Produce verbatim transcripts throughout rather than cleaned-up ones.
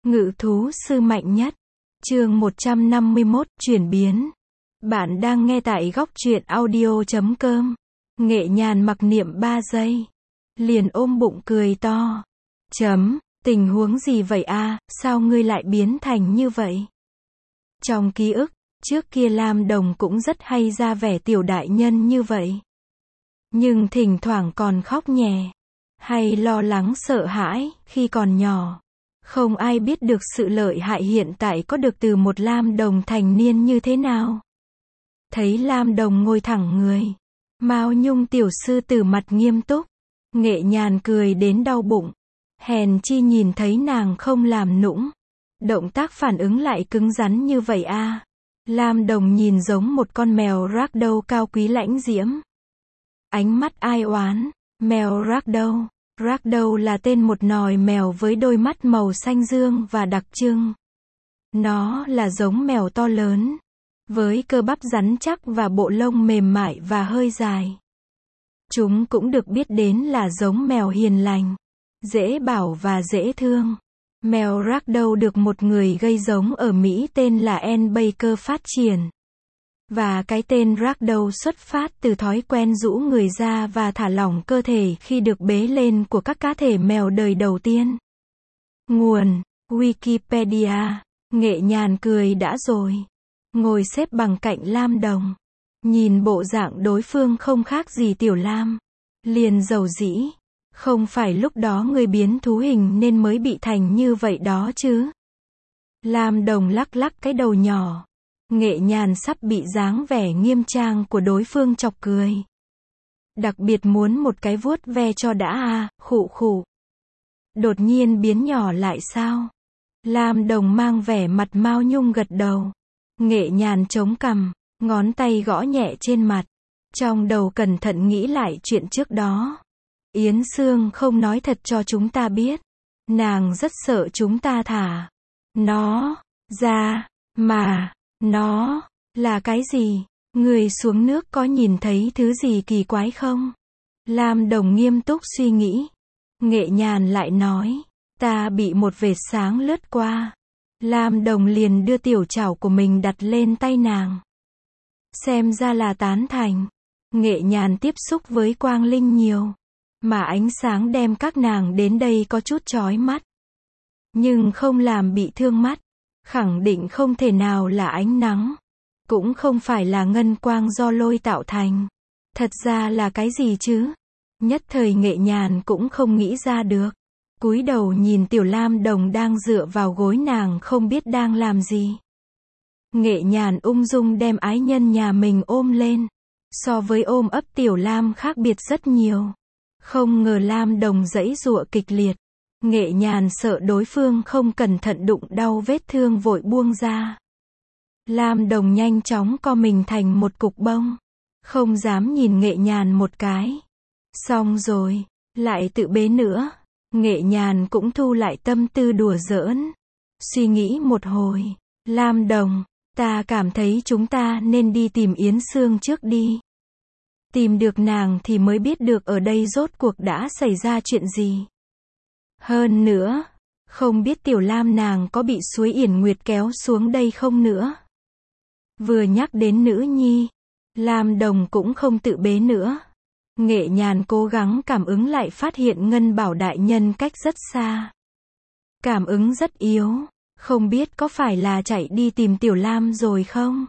Ngự thú sư mạnh nhất. Chương một trăm năm mươi mốt, chuyển biến. Bạn đang nghe tại góc truyện audio chấm com. Nghệ Nhàn mặc niệm ba giây. Liền ôm bụng cười to. Chấm, tình huống gì vậy a, sao ngươi lại biến thành như vậy? Trong ký ức, trước kia Lam Đồng cũng rất hay ra vẻ tiểu đại nhân như vậy. Nhưng thỉnh thoảng còn khóc nhè. Hay lo lắng sợ hãi, khi còn nhỏ. Không ai biết được sự lợi hại hiện tại có được từ một Lam Đồng thành niên như thế nào. Thấy Lam Đồng ngồi thẳng người. Mao Nhung tiểu sư tử mặt nghiêm túc. Nghệ Nhàn cười đến đau bụng. Hèn chi nhìn thấy nàng không làm nũng. Động tác phản ứng lại cứng rắn như vậy a. Lam Đồng nhìn giống một con mèo ragdoll cao quý lãnh diễm. Ánh mắt ai oán. Mèo ragdoll. Ragdoll là tên một nòi mèo với đôi mắt màu xanh dương và đặc trưng. Nó là giống mèo to lớn, với cơ bắp rắn chắc và bộ lông mềm mại và hơi dài. Chúng cũng được biết đến là giống mèo hiền lành, dễ bảo và dễ thương. Mèo Ragdoll được một người gây giống ở Mỹ tên là Ann Baker phát triển. Và cái tên Ragdoll xuất phát từ thói quen rũ người ra và thả lỏng cơ thể khi được bế lên của các cá thể mèo đời đầu tiên. Nguồn: Wikipedia. Nghệ Nhàn cười đã rồi. Ngồi xếp bằng cạnh Lam Đồng. Nhìn bộ dạng đối phương không khác gì Tiểu Lam. Liền dầu dĩ. Không phải lúc đó người biến thú hình nên mới bị thành như vậy đó chứ. Lam Đồng lắc lắc cái đầu nhỏ. Nghệ Nhàn sắp bị dáng vẻ nghiêm trang của đối phương chọc cười. Đặc biệt muốn một cái vuốt ve cho đã à, khụ khụ. Đột nhiên biến nhỏ lại sao? Lam Đồng mang vẻ mặt Mao Nhung gật đầu. Nghệ Nhàn chống cằm, ngón tay gõ nhẹ trên mặt. Trong đầu cẩn thận nghĩ lại chuyện trước đó. Yến Sương không nói thật cho chúng ta biết. Nàng rất sợ chúng ta thả nó ra, mà nó là cái gì? Người xuống nước có nhìn thấy thứ gì kỳ quái không? Lam Đồng nghiêm túc suy nghĩ. Nghệ Nhàn lại nói, ta bị một vệt sáng lướt qua. Lam Đồng liền đưa tiểu chảo của mình đặt lên tay nàng. Xem ra là tán thành. Nghệ Nhàn tiếp xúc với quang linh nhiều, mà ánh sáng đem các nàng đến đây có chút chói mắt. Nhưng không làm bị thương mắt. Khẳng định không thể nào là ánh nắng. Cũng không phải là ngân quang do lôi tạo thành. Thật ra là cái gì chứ? Nhất thời Nghệ Nhàn cũng không nghĩ ra được. Cúi đầu nhìn Tiểu Lam Đồng đang dựa vào gối nàng không biết đang làm gì. Nghệ Nhàn ung dung đem ái nhân nhà mình ôm lên. So với ôm ấp Tiểu Lam khác biệt rất nhiều. Không ngờ Lam Đồng giãy giụa kịch liệt. Nghệ Nhàn sợ đối phương không cẩn thận đụng đau vết thương vội buông ra. Lam Đồng nhanh chóng co mình thành một cục bông. Không dám nhìn Nghệ Nhàn một cái. Xong rồi, lại tự bế nữa. Nghệ Nhàn cũng thu lại tâm tư đùa giỡn. Suy nghĩ một hồi. Lam Đồng, ta cảm thấy chúng ta nên đi tìm Yến Sương trước đi. Tìm được nàng thì mới biết được ở đây rốt cuộc đã xảy ra chuyện gì. Hơn nữa, không biết Tiểu Lam nàng có bị suối Yển Nguyệt kéo xuống đây không nữa. Vừa nhắc đến nữ nhi, Lam Đồng cũng không tự bế nữa. Nghệ Nhàn cố gắng cảm ứng lại phát hiện Ngân Bảo đại nhân cách rất xa. Cảm ứng rất yếu, không biết có phải là chạy đi tìm Tiểu Lam rồi không?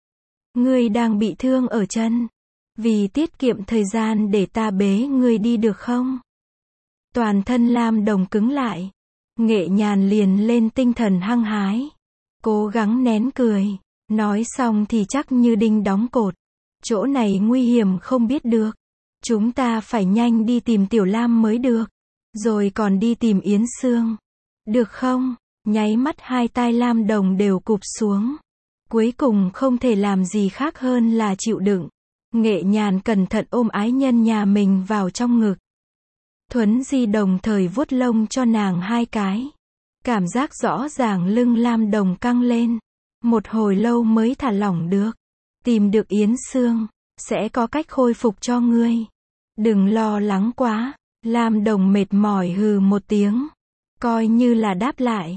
Ngươi đang bị thương ở chân. Vì tiết kiệm thời gian để ta bế ngươi đi được không? Toàn thân Lam Đồng cứng lại. Nghệ Nhàn liền lên tinh thần hăng hái. Cố gắng nén cười. Nói xong thì chắc như đinh đóng cột. Chỗ này nguy hiểm không biết được. Chúng ta phải nhanh đi tìm Tiểu Lam mới được. Rồi còn đi tìm Yến Sương. Được không? Nháy mắt hai tai Lam Đồng đều cụp xuống. Cuối cùng không thể làm gì khác hơn là chịu đựng. Nghệ Nhàn cẩn thận ôm ái nhân nhà mình vào trong ngực. Thuấn Di đồng thời vuốt lông cho nàng hai cái. Cảm giác rõ ràng lưng Lam Đồng căng lên. Một hồi lâu mới thả lỏng được. Tìm được Yến Sương, sẽ có cách khôi phục cho ngươi. Đừng lo lắng quá. Lam Đồng mệt mỏi hừ một tiếng. Coi như là đáp lại.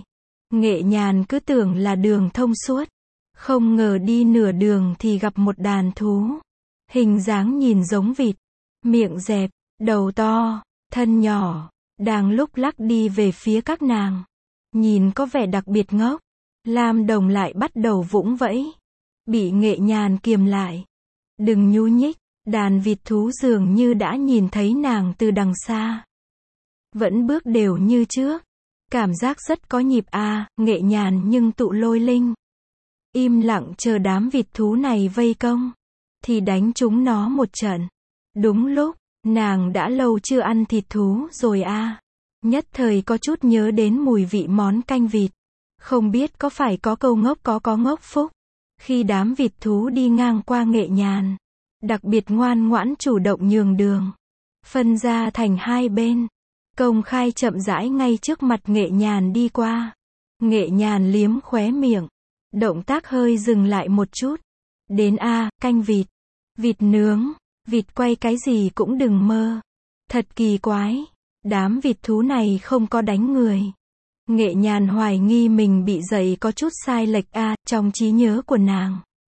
Nghệ nhàn cứ tưởng là đường thông suốt. Không ngờ đi nửa đường thì gặp một đàn thú. Hình dáng nhìn giống vịt. Miệng dẹp, đầu to, thân nhỏ, đang lúc lắc đi về phía các nàng. Nhìn có vẻ đặc biệt ngốc. Lam Đồng lại bắt đầu vũng vẫy. Bị Nghệ nhàn kiềm lại. Đừng nhúc nhích, đàn vịt thú dường như đã nhìn thấy nàng từ đằng xa. Vẫn bước đều như trước. Cảm giác rất có nhịp a, à, Nghệ nhàn nhưng tụ lôi linh. Im lặng chờ đám vịt thú này vây công. Thì đánh chúng nó một trận. Đúng lúc, nàng đã lâu chưa ăn thịt thú rồi a. À. Nhất thời có chút nhớ đến mùi vị món canh vịt. Không biết có phải có câu ngốc có có ngốc phúc. Khi đám vịt thú đi ngang qua Nghệ nhàn, đặc biệt ngoan ngoãn chủ động nhường đường. Phân ra thành hai bên. Công khai chậm rãi ngay trước mặt Nghệ nhàn đi qua. Nghệ nhàn liếm khóe miệng. Động tác hơi dừng lại một chút. Đến a, à, canh vịt. Vịt nướng. Vịt quay cái gì cũng đừng mơ. Thật kỳ quái. Đám vịt thú này không có đánh người. Nghệ nhàn hoài nghi mình bị dạy có chút sai lệch a, à, trong trí nhớ của nàng.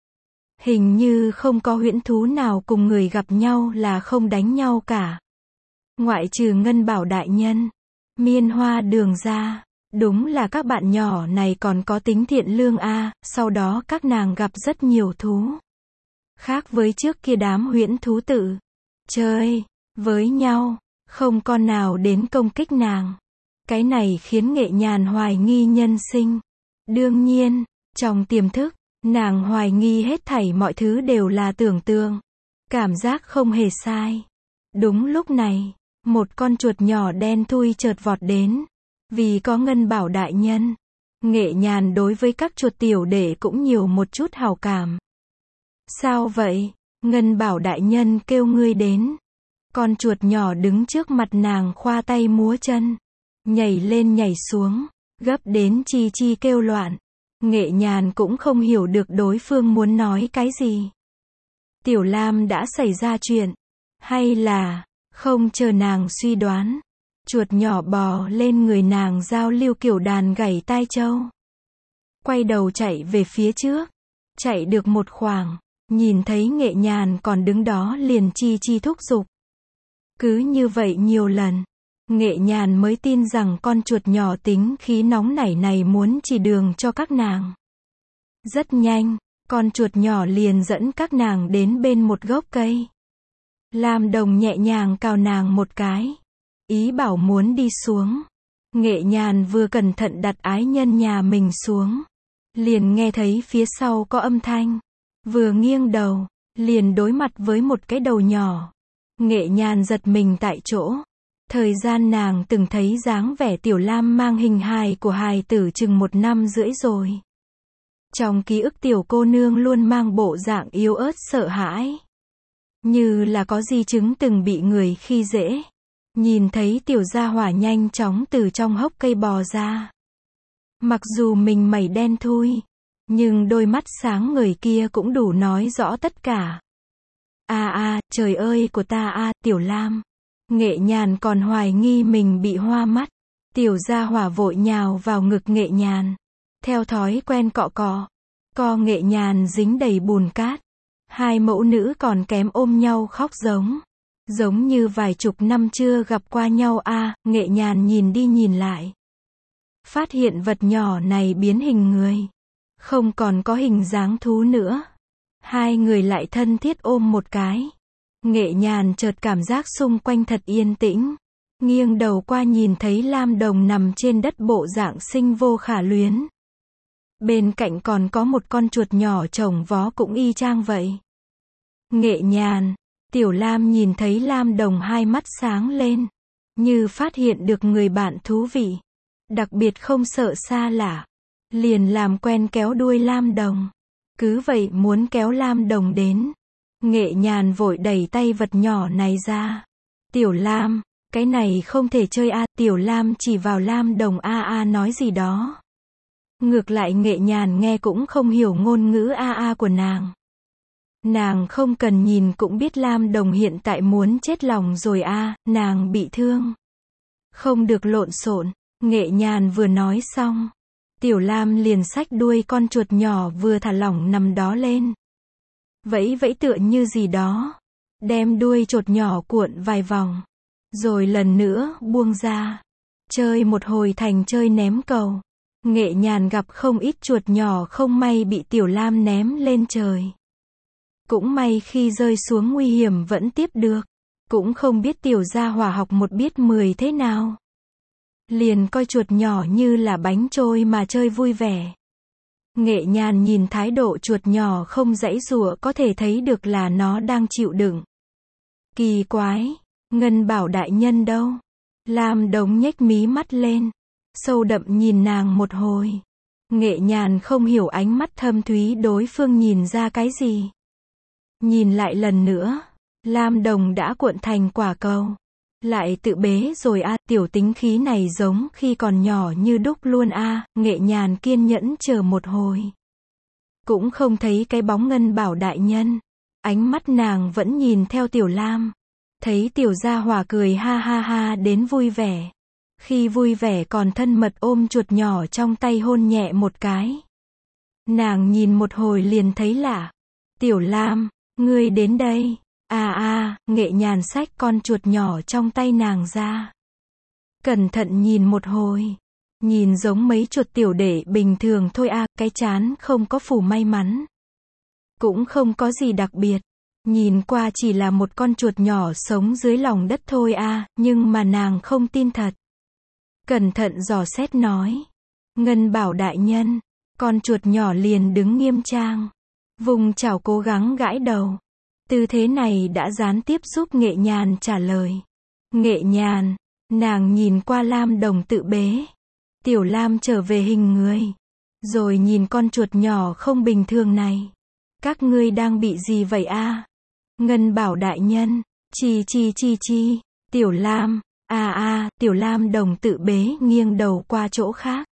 Hình như không có huyễn thú nào cùng người gặp nhau là không đánh nhau cả. Ngoại trừ Ngân Bảo đại nhân, Miên Hoa Đường ra. Đúng là các bạn nhỏ này còn có tính thiện lương a, à, sau đó các nàng gặp rất nhiều thú. Khác với trước kia đám huyễn thú tự chơi với nhau, không con nào đến công kích nàng. Cái này khiến Nghệ nhàn hoài nghi nhân sinh. Đương nhiên, trong tiềm thức, nàng hoài nghi hết thảy mọi thứ đều là tưởng tượng. Cảm giác không hề sai. Đúng lúc này, một con chuột nhỏ đen thui chợt vọt đến. Vì có Ngân Bảo đại nhân, Nghệ nhàn đối với các chuột tiểu đệ cũng nhiều một chút hảo cảm. Sao vậy? Ngân Bảo đại nhân kêu ngươi đến. Con chuột nhỏ đứng trước mặt nàng khoa tay múa chân. Nhảy lên nhảy xuống, gấp đến chi chi kêu loạn. Nghệ nhàn cũng không hiểu được đối phương muốn nói cái gì. Tiểu Lam đã xảy ra chuyện. Hay là, không chờ nàng suy đoán. Chuột nhỏ bò lên người nàng giao lưu kiểu đàn gảy tai trâu. Quay đầu chạy về phía trước. Chạy được một khoảng. Nhìn thấy Nghệ nhàn còn đứng đó liền chi chi thúc giục. Cứ như vậy nhiều lần. Nghệ nhàn mới tin rằng con chuột nhỏ tính khí nóng nảy này muốn chỉ đường cho các nàng. Rất nhanh, con chuột nhỏ liền dẫn các nàng đến bên một gốc cây. Lam Đồng nhẹ nhàng cào nàng một cái. Ý bảo muốn đi xuống. Nghệ nhàn vừa cẩn thận đặt ái nhân nhà mình xuống. Liền nghe thấy phía sau có âm thanh. Vừa nghiêng đầu, liền đối mặt với một cái đầu nhỏ. Nghệ nhàn giật mình tại chỗ. Thời gian nàng từng thấy dáng vẻ Tiểu Lam mang hình hài của hài tử chừng một năm rưỡi rồi. Trong ký ức tiểu cô nương luôn mang bộ dạng yếu ớt sợ hãi. Như là có di chứng từng bị người khi dễ. Nhìn thấy tiểu gia hỏa nhanh chóng từ trong hốc cây bò ra. Mặc dù mình mẩy đen thui, nhưng đôi mắt sáng người kia cũng đủ nói rõ tất cả. A a, trời ơi của ta a, Tiểu Lam. Nghệ nhàn còn hoài nghi mình bị hoa mắt. Tiểu gia hỏa vội nhào vào ngực Nghệ nhàn. Theo thói quen cọ cọ. Co Nghệ nhàn dính đầy bùn cát. Hai mẫu nữ còn kém ôm nhau khóc giống. Giống như vài chục năm chưa gặp qua nhau a, à, Nghệ nhàn nhìn đi nhìn lại. Phát hiện vật nhỏ này biến hình người. Không còn có hình dáng thú nữa. Hai người lại thân thiết ôm một cái. Nghệ nhàn chợt cảm giác xung quanh thật yên tĩnh. Nghiêng đầu qua nhìn thấy Lam Đồng nằm trên đất bộ dạng sinh vô khả luyến. Bên cạnh còn có một con chuột nhỏ chồng vó cũng y chang vậy. Nghệ nhàn, Tiểu Lam nhìn thấy Lam Đồng hai mắt sáng lên. Như phát hiện được người bạn thú vị. Đặc biệt không sợ xa lạ. Liền làm quen kéo đuôi Lam Đồng. Cứ vậy muốn kéo Lam Đồng đến. Nghệ nhàn vội đẩy tay vật nhỏ này ra. Tiểu Lam, cái này không thể chơi a. Tiểu Lam chỉ vào Lam Đồng a a nói gì đó. Ngược lại Nghệ nhàn nghe cũng không hiểu ngôn ngữ a a của nàng. Nàng không cần nhìn cũng biết Lam Đồng hiện tại muốn chết lòng rồi a, nàng bị thương. Không được lộn xộn. Nghệ nhàn vừa nói xong, Tiểu Lam liền xách đuôi con chuột nhỏ vừa thả lỏng nằm đó lên. Vẫy vẫy tựa như gì đó. Đem đuôi chuột nhỏ cuộn vài vòng. Rồi lần nữa buông ra. Chơi một hồi thành chơi ném cầu. Nghệ Nhàn gặp không ít chuột nhỏ không may bị Tiểu Lam ném lên trời. Cũng may khi rơi xuống nguy hiểm vẫn tiếp được. Cũng không biết tiểu gia hỏa học một biết mười thế nào. Liền coi chuột nhỏ như là bánh trôi mà chơi vui vẻ. Nghệ Nhàn nhìn thái độ chuột nhỏ không giãy giụa có thể thấy được là nó đang chịu đựng. Kỳ quái, Ngân Bảo đại nhân đâu? Lam Đồng nhếch mí mắt lên, sâu đậm nhìn nàng một hồi. Nghệ Nhàn không hiểu ánh mắt thâm thúy đối phương nhìn ra cái gì. Nhìn lại lần nữa, Lam Đồng đã cuộn thành quả cầu. Lại tự bế rồi a, à, tiểu tính khí này giống khi còn nhỏ như đúc luôn a, à. Nghệ Nhàn kiên nhẫn chờ một hồi. Cũng không thấy cái bóng Ngân Bảo đại nhân. Ánh mắt nàng vẫn nhìn theo Tiểu Lam. Thấy tiểu gia hỏa cười ha ha ha đến vui vẻ. Khi vui vẻ còn thân mật ôm chuột nhỏ trong tay hôn nhẹ một cái. Nàng nhìn một hồi liền thấy lạ. Tiểu Lam, ngươi đến đây. À à, Nghệ Nhàn xách con chuột nhỏ trong tay nàng ra. Cẩn thận nhìn một hồi. Nhìn giống mấy chuột tiểu đệ bình thường thôi à, cái trán không có phủ may mắn. Cũng không có gì đặc biệt. Nhìn qua chỉ là một con chuột nhỏ sống dưới lòng đất thôi à, nhưng mà nàng không tin thật. Cẩn thận dò xét nói. Ngân Bảo đại nhân. Con chuột nhỏ liền đứng nghiêm trang. Vùng chảo cố gắng gãi đầu. Tư thế này đã gián tiếp giúp Nghệ Nhàn trả lời. Nghệ Nhàn, nàng nhìn qua Lam Đồng tự bế. Tiểu Lam trở về hình người. Rồi nhìn con chuột nhỏ không bình thường này. Các ngươi đang bị gì vậy a? À? Ngân Bảo đại nhân, chi chi chi chi, Tiểu Lam, a a, Tiểu Lam Đồng tự bế nghiêng đầu qua chỗ khác.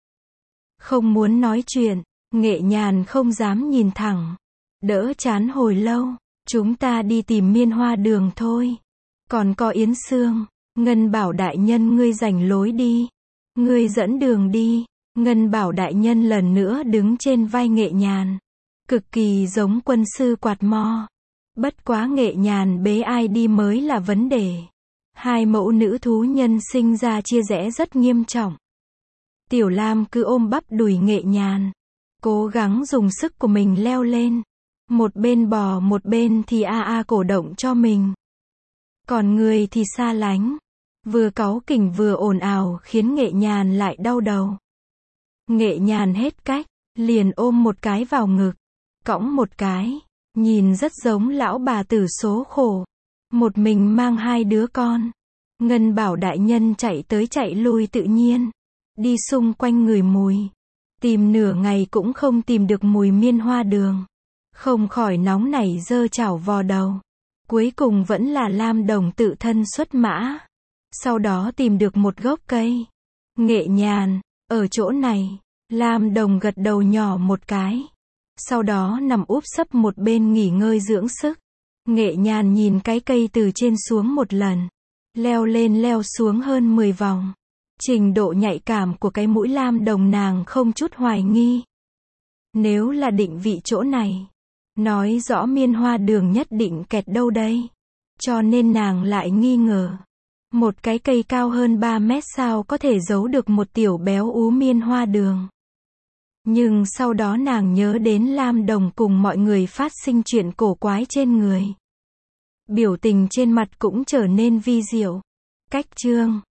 Không muốn nói chuyện, Nghệ Nhàn không dám nhìn thẳng. Đỡ chán hồi lâu. Chúng ta đi tìm Miên Hoa Đường thôi. Còn có Yến Sương. Ngân Bảo đại nhân ngươi rảnh lối đi. Ngươi dẫn đường đi. Ngân Bảo đại nhân lần nữa đứng trên vai Nghệ Nhàn. Cực kỳ giống quân sư quạt mo. Bất quá Nghệ Nhàn bế ai đi mới là vấn đề. Hai mẫu nữ thú nhân sinh ra chia rẽ rất nghiêm trọng. Tiểu Lam cứ ôm bắp đùi Nghệ Nhàn. Cố gắng dùng sức của mình leo lên. Một bên bò một bên thì a a cổ động cho mình. Còn người thì xa lánh. Vừa cáu kỉnh vừa ồn ào khiến Nghệ Nhàn lại đau đầu. Nghệ Nhàn hết cách, liền ôm một cái vào ngực. Cõng một cái. Nhìn rất giống lão bà tử số khổ. Một mình mang hai đứa con. Ngân Bảo đại nhân chạy tới chạy lui tự nhiên. Đi xung quanh người mùi. Tìm nửa ngày cũng không tìm được mùi Miên Hoa Đường. Không khỏi nóng nảy giơ chảo vò đầu. Cuối cùng vẫn là Lam Đồng tự thân xuất mã. Sau đó tìm được một gốc cây. Nghệ Nhàn, ở chỗ này. Lam Đồng gật đầu nhỏ một cái. Sau đó nằm úp sấp một bên nghỉ ngơi dưỡng sức. Nghệ Nhàn nhìn cái cây từ trên xuống một lần. Leo lên leo xuống hơn mười vòng. Trình độ nhạy cảm của cái mũi Lam Đồng nàng không chút hoài nghi. Nếu là định vị chỗ này. Nói rõ Miên Hoa Đường nhất định kẹt đâu đây. Cho nên nàng lại nghi ngờ. Một cái cây cao hơn ba mét sao có thể giấu được một tiểu béo ú Miên Hoa Đường. Nhưng sau đó nàng nhớ đến Lam Đồng cùng mọi người phát sinh chuyện cổ quái trên người. Biểu tình trên mặt cũng trở nên vi diệu. Cách chương